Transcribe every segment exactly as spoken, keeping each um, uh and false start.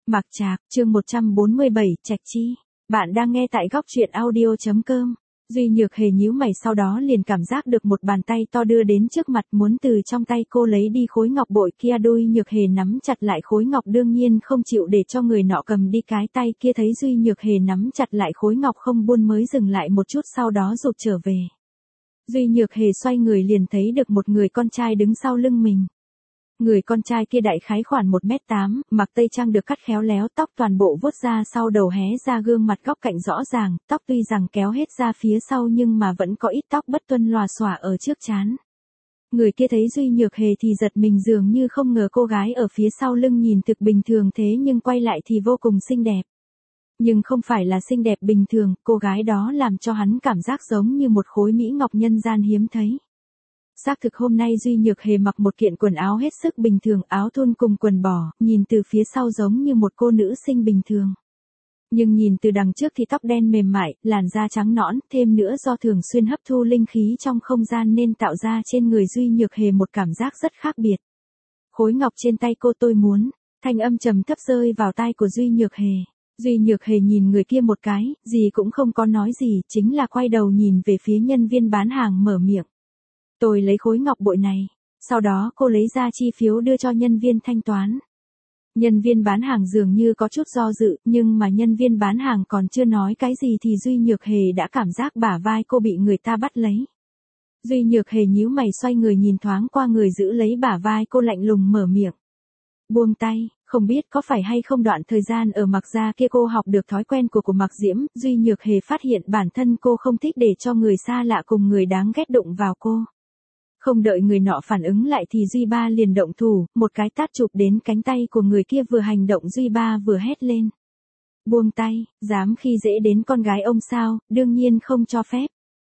Mạc Trạc, chương một trăm bốn mươi bảy, Trạch Chi. Bạn đang nghe tại góc truyện audio chấm com. Duy Nhược Hề nhíu mày, sau đó liền cảm giác được một bàn tay to đưa đến trước mặt, muốn từ trong tay cô lấy đi khối ngọc bội kia. Duy Nhược Hề nắm chặt lại khối ngọc, đương nhiên không chịu để cho người nọ cầm đi. Cái tay kia thấy Duy Nhược Hề nắm chặt lại khối ngọc không buông mới dừng lại một chút, sau đó rụt trở về. Duy Nhược Hề xoay người liền thấy được một người con trai đứng sau lưng mình. Người con trai kia đại khái khoảng một mét tám, mặc tây trang được cắt khéo léo, tóc toàn bộ vuốt ra sau đầu hé ra, gương mặt góc cạnh rõ ràng, tóc tuy rằng kéo hết ra phía sau nhưng mà vẫn có ít tóc bất tuân lòa xòa ở trước trán. Người kia thấy Duy Nhược Hề thì giật mình, dường như không ngờ cô gái ở phía sau lưng nhìn thực bình thường thế nhưng quay lại thì vô cùng xinh đẹp. Nhưng không phải là xinh đẹp bình thường, cô gái đó làm cho hắn cảm giác giống như một khối mỹ ngọc nhân gian hiếm thấy. Xác thực hôm nay Duy Nhược Hề mặc một kiện quần áo hết sức bình thường, áo thun cùng quần bò, nhìn từ phía sau giống như một cô nữ sinh bình thường. Nhưng nhìn từ đằng trước thì tóc đen mềm mại, làn da trắng nõn, thêm nữa do thường xuyên hấp thu linh khí trong không gian nên tạo ra trên người Duy Nhược Hề một cảm giác rất khác biệt. Khối ngọc trên tay cô, tôi muốn, thanh âm trầm thấp rơi vào tai của Duy Nhược Hề. Duy Nhược Hề nhìn người kia một cái, gì cũng không có nói gì, chính là quay đầu nhìn về phía nhân viên bán hàng, mở miệng. Tôi lấy khối ngọc bội này. Sau đó cô lấy ra chi phiếu đưa cho nhân viên thanh toán. Nhân viên bán hàng dường như có chút do dự, nhưng mà nhân viên bán hàng còn chưa nói cái gì thì Duy Nhược Hề đã cảm giác bả vai cô bị người ta bắt lấy. Duy Nhược Hề nhíu mày, xoay người nhìn thoáng qua người giữ lấy bả vai cô, lạnh lùng mở miệng. Buông tay. Không biết có phải hay không đoạn thời gian ở Mạc gia kia cô học được thói quen của của Mạc Diễm, Duy Nhược Hề phát hiện bản thân cô không thích để cho người xa lạ cùng người đáng ghét đụng vào cô. Không đợi người nọ phản ứng lại thì Duy Ba liền động thủ, một cái tát chụp đến cánh tay của người kia, vừa hành động Duy Ba vừa hét lên. Buông tay, dám khi dễ đến con gái ông sao, đương nhiên không cho phép.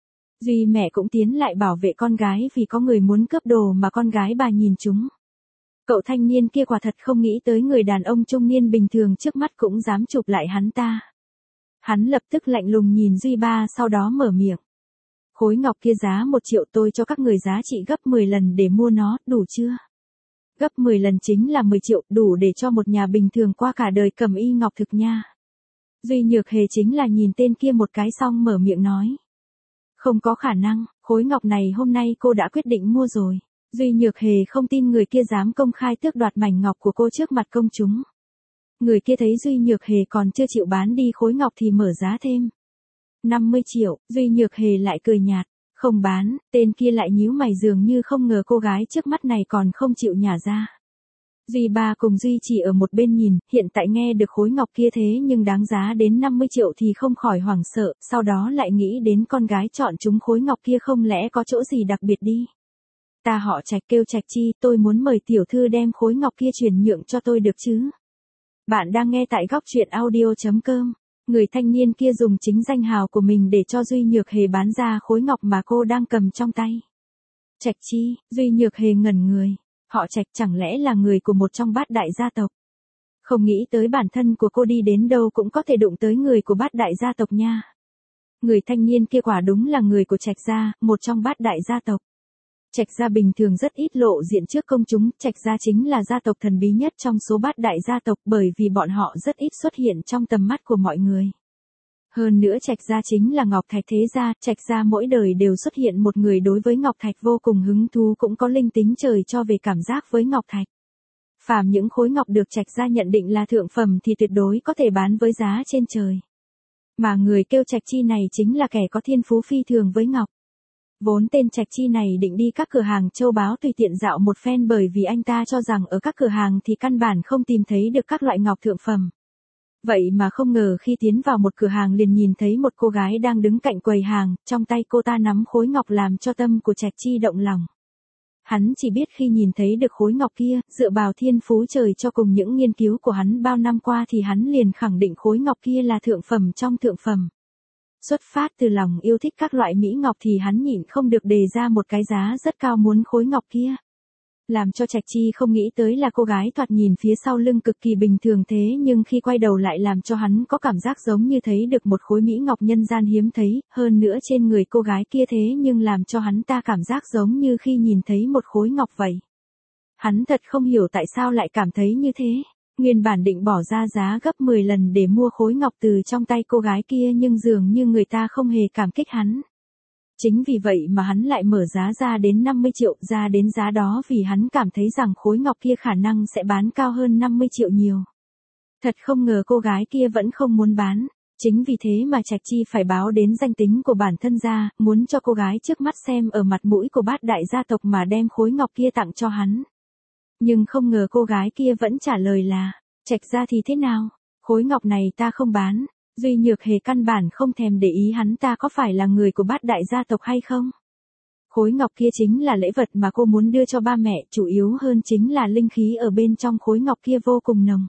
Duy mẹ cũng tiến lại bảo vệ con gái vì có người muốn cướp đồ mà con gái bà nhìn chúng. Cậu thanh niên kia quả thật không nghĩ tới người đàn ông trung niên bình thường trước mắt cũng dám chụp lại hắn ta. Hắn lập tức lạnh lùng nhìn Duy Ba, sau đó mở miệng. Khối ngọc kia giá một triệu, tôi cho các người giá trị gấp mười lần để mua nó, đủ chưa? Gấp mười lần chính là mười triệu, đủ để cho một nhà bình thường qua cả đời cầm y ngọc thực nha. Duy Nhược Hề chính là nhìn tên kia một cái xong mở miệng nói. Không có khả năng, khối ngọc này hôm nay cô đã quyết định mua rồi. Duy Nhược Hề không tin người kia dám công khai tước đoạt mảnh ngọc của cô trước mặt công chúng. Người kia thấy Duy Nhược Hề còn chưa chịu bán đi khối ngọc thì mở giá thêm. năm mươi triệu, Duy Nhược Hề lại cười nhạt, không bán. Tên kia lại nhíu mày, dường như không ngờ cô gái trước mắt này còn không chịu nhả ra. Duy Ba cùng Duy Chỉ ở một bên nhìn, hiện tại nghe được khối ngọc kia thế nhưng đáng giá đến năm mươi triệu thì không khỏi hoảng sợ, sau đó lại nghĩ đến con gái chọn chúng khối ngọc kia, không lẽ có chỗ gì đặc biệt đi. Ta họ Trạch, kêu Trạch Chi, tôi muốn mời tiểu thư đem khối ngọc kia chuyển nhượng cho tôi được chứ? Bạn đang nghe tại góc truyện audio chấm com. Người thanh niên kia dùng chính danh hào của mình để cho Duy Nhược Hề bán ra khối ngọc mà cô đang cầm trong tay. Trạch Chi, Duy Nhược Hề ngẩn người. Họ Trạch chẳng lẽ là người của một trong bát đại gia tộc? Không nghĩ tới bản thân của cô đi đến đâu cũng có thể đụng tới người của bát đại gia tộc nha. Người thanh niên kia quả đúng là người của Trạch gia, một trong bát đại gia tộc. Trạch gia bình thường rất ít lộ diện trước công chúng, Trạch gia chính là gia tộc thần bí nhất trong số bát đại gia tộc bởi vì bọn họ rất ít xuất hiện trong tầm mắt của mọi người. Hơn nữa Trạch gia chính là Ngọc Thạch thế gia, Trạch gia mỗi đời đều xuất hiện một người đối với Ngọc Thạch vô cùng hứng thú, cũng có linh tính trời cho về cảm giác với Ngọc Thạch. Phàm những khối ngọc được Trạch gia nhận định là thượng phẩm thì tuyệt đối có thể bán với giá trên trời. Mà người kêu Trạch Chi này chính là kẻ có thiên phú phi thường với ngọc. Vốn tên Trạch Chi này định đi các cửa hàng châu báu tùy tiện dạo một phen bởi vì anh ta cho rằng ở các cửa hàng thì căn bản không tìm thấy được các loại ngọc thượng phẩm. Vậy mà không ngờ khi tiến vào một cửa hàng liền nhìn thấy một cô gái đang đứng cạnh quầy hàng, trong tay cô ta nắm khối ngọc làm cho tâm của Trạch Chi động lòng. Hắn chỉ biết khi nhìn thấy được khối ngọc kia, dựa vào thiên phú trời cho cùng những nghiên cứu của hắn bao năm qua thì hắn liền khẳng định khối ngọc kia là thượng phẩm trong thượng phẩm. Xuất phát từ lòng yêu thích các loại mỹ ngọc thì hắn nhịn không được đề ra một cái giá rất cao muốn khối ngọc kia. Làm cho Trạch Chi không nghĩ tới là cô gái thoạt nhìn phía sau lưng cực kỳ bình thường thế nhưng khi quay đầu lại làm cho hắn có cảm giác giống như thấy được một khối mỹ ngọc nhân gian hiếm thấy, hơn nữa trên người cô gái kia thế nhưng làm cho hắn ta cảm giác giống như khi nhìn thấy một khối ngọc vậy. Hắn thật không hiểu tại sao lại cảm thấy như thế. Nguyên bản định bỏ ra giá gấp mười lần để mua khối ngọc từ trong tay cô gái kia nhưng dường như người ta không hề cảm kích hắn. Chính vì vậy mà hắn lại mở giá ra đến năm mươi triệu, ra đến giá đó vì hắn cảm thấy rằng khối ngọc kia khả năng sẽ bán cao hơn năm mươi triệu nhiều. Thật không ngờ cô gái kia vẫn không muốn bán. Chính vì thế mà Trạch Chi phải báo đến danh tính của bản thân ra, muốn cho cô gái trước mắt xem ở mặt mũi của bát đại gia tộc mà đem khối ngọc kia tặng cho hắn. Nhưng không ngờ cô gái kia vẫn trả lời là, Trạch gia thì thế nào, khối ngọc này ta không bán. Duy Nhược Hề căn bản không thèm để ý hắn ta có phải là người của bát đại gia tộc hay không. Khối ngọc kia chính là lễ vật mà cô muốn đưa cho ba mẹ, chủ yếu hơn chính là linh khí ở bên trong khối ngọc kia vô cùng nồng.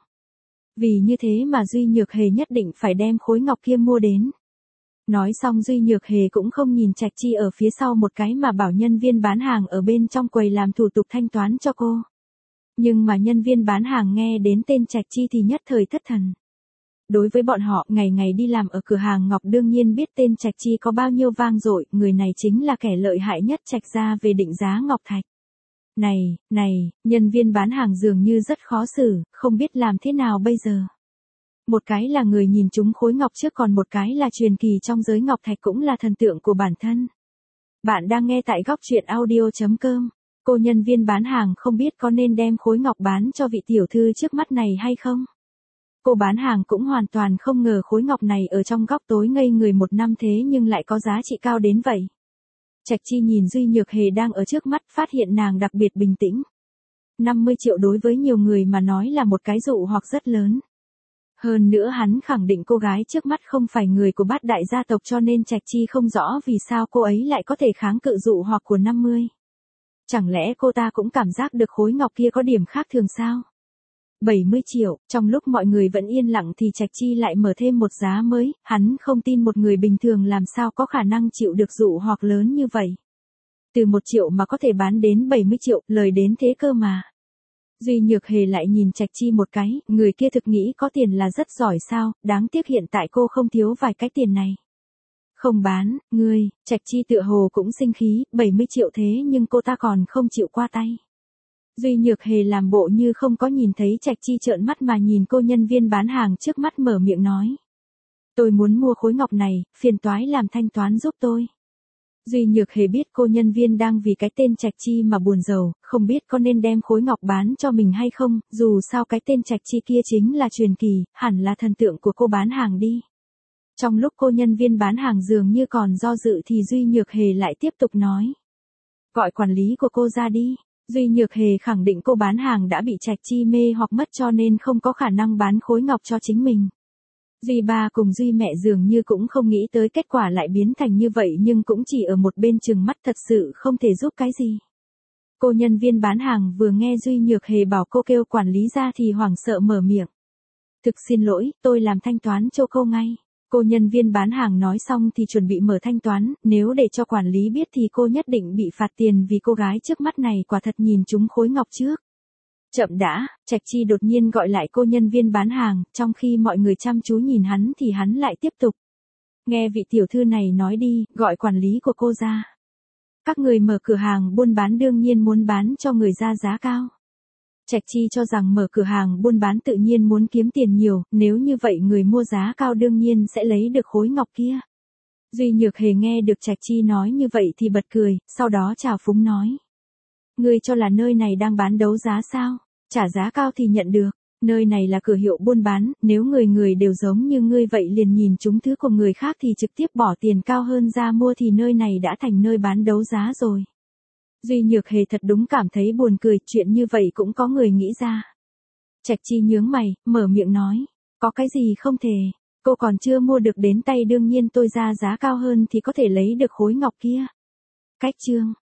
Vì như thế mà Duy Nhược Hề nhất định phải đem khối ngọc kia mua đến. Nói xong Duy Nhược Hề cũng không nhìn Trạch Chi ở phía sau một cái mà bảo nhân viên bán hàng ở bên trong quầy làm thủ tục thanh toán cho cô. Nhưng mà nhân viên bán hàng nghe đến tên Trạch Chi thì nhất thời thất thần. Đối với bọn họ, ngày ngày đi làm ở cửa hàng ngọc đương nhiên biết tên Trạch Chi có bao nhiêu vang dội, người này chính là kẻ lợi hại nhất Trạch gia về định giá ngọc thạch. Này, này, nhân viên bán hàng dường như rất khó xử, không biết làm thế nào bây giờ. Một cái là người nhìn trúng khối ngọc trước, còn một cái là truyền kỳ trong giới ngọc thạch, cũng là thần tượng của bản thân. Bạn đang nghe tại góc truyện audio chấm com. Cô nhân viên bán hàng không biết có nên đem khối ngọc bán cho vị tiểu thư trước mắt này hay không. Cô bán hàng cũng hoàn toàn không ngờ khối ngọc này ở trong góc tối ngây người một năm thế nhưng lại có giá trị cao đến vậy. Trạch Chi nhìn Duy Nhược Hề đang ở trước mắt, phát hiện nàng đặc biệt bình tĩnh. năm mươi triệu đối với nhiều người mà nói là một cái dụ hoặc rất lớn. Hơn nữa hắn khẳng định cô gái trước mắt không phải người của bát đại gia tộc, cho nên Trạch Chi không rõ vì sao cô ấy lại có thể kháng cự dụ hoặc của năm mươi. Chẳng lẽ cô ta cũng cảm giác được khối ngọc kia có điểm khác thường sao? bảy mươi triệu, trong lúc mọi người vẫn yên lặng thì Trạch Chi lại mở thêm một giá mới, hắn không tin một người bình thường làm sao có khả năng chịu được dụ hoặc lớn như vậy. Từ một triệu mà có thể bán đến bảy mươi triệu, lời đến thế cơ mà. Duy Nhược Hề lại nhìn Trạch Chi một cái, người kia thực nghĩ có tiền là rất giỏi sao, đáng tiếc hiện tại cô không thiếu vài cái tiền này. Không bán, ngươi, Trạch Chi tựa hồ cũng sinh khí, bảy mươi triệu thế nhưng cô ta còn không chịu qua tay. Duy Nhược Hề làm bộ như không có nhìn thấy Trạch Chi trợn mắt mà nhìn cô nhân viên bán hàng trước mắt, mở miệng nói. Tôi muốn mua khối ngọc này, phiền toái làm thanh toán giúp tôi. Duy Nhược Hề biết cô nhân viên đang vì cái tên Trạch Chi mà buồn rầu, không biết có nên đem khối ngọc bán cho mình hay không, dù sao cái tên Trạch Chi kia chính là truyền kỳ, hẳn là thần tượng của cô bán hàng đi. Trong lúc cô nhân viên bán hàng dường như còn do dự thì Duy Nhược Hề lại tiếp tục nói. Gọi quản lý của cô ra đi. Duy Nhược Hề khẳng định cô bán hàng đã bị Trạch Chi mê hoặc mất cho nên không có khả năng bán khối ngọc cho chính mình. Duy ba cùng Duy mẹ dường như cũng không nghĩ tới kết quả lại biến thành như vậy, nhưng cũng chỉ ở một bên trừng mắt, thật sự không thể giúp cái gì. Cô nhân viên bán hàng vừa nghe Duy Nhược Hề bảo cô kêu quản lý ra thì hoảng sợ mở miệng. Thực xin lỗi, tôi làm thanh toán cho cô ngay. Cô nhân viên bán hàng nói xong thì chuẩn bị mở thanh toán, nếu để cho quản lý biết thì cô nhất định bị phạt tiền vì cô gái trước mắt này quả thật nhìn trúng khối ngọc trước. Chậm đã, Trạch Chi đột nhiên gọi lại cô nhân viên bán hàng, trong khi mọi người chăm chú nhìn hắn thì hắn lại tiếp tục. Nghe vị tiểu thư này nói đi, gọi quản lý của cô ra. Các người mở cửa hàng buôn bán đương nhiên muốn bán cho người ra giá cao. Trạch Chi cho rằng mở cửa hàng buôn bán tự nhiên muốn kiếm tiền nhiều, nếu như vậy người mua giá cao đương nhiên sẽ lấy được khối ngọc kia. Duy Nhược Hề nghe được Trạch Chi nói như vậy thì bật cười, sau đó chào phúng nói. Ngươi cho là nơi này đang bán đấu giá sao? Trả giá cao thì nhận được, nơi này là cửa hiệu buôn bán, nếu người người đều giống như ngươi vậy liền nhìn trúng thứ của người khác thì trực tiếp bỏ tiền cao hơn ra mua thì nơi này đã thành nơi bán đấu giá rồi. Duy Nhược Hề thật đúng cảm thấy buồn cười, chuyện như vậy cũng có người nghĩ ra. Trạch Chi nhướng mày, mở miệng nói, có cái gì không thể, cô còn chưa mua được đến tay đương nhiên tôi ra giá cao hơn thì có thể lấy được khối ngọc kia. Cách chương,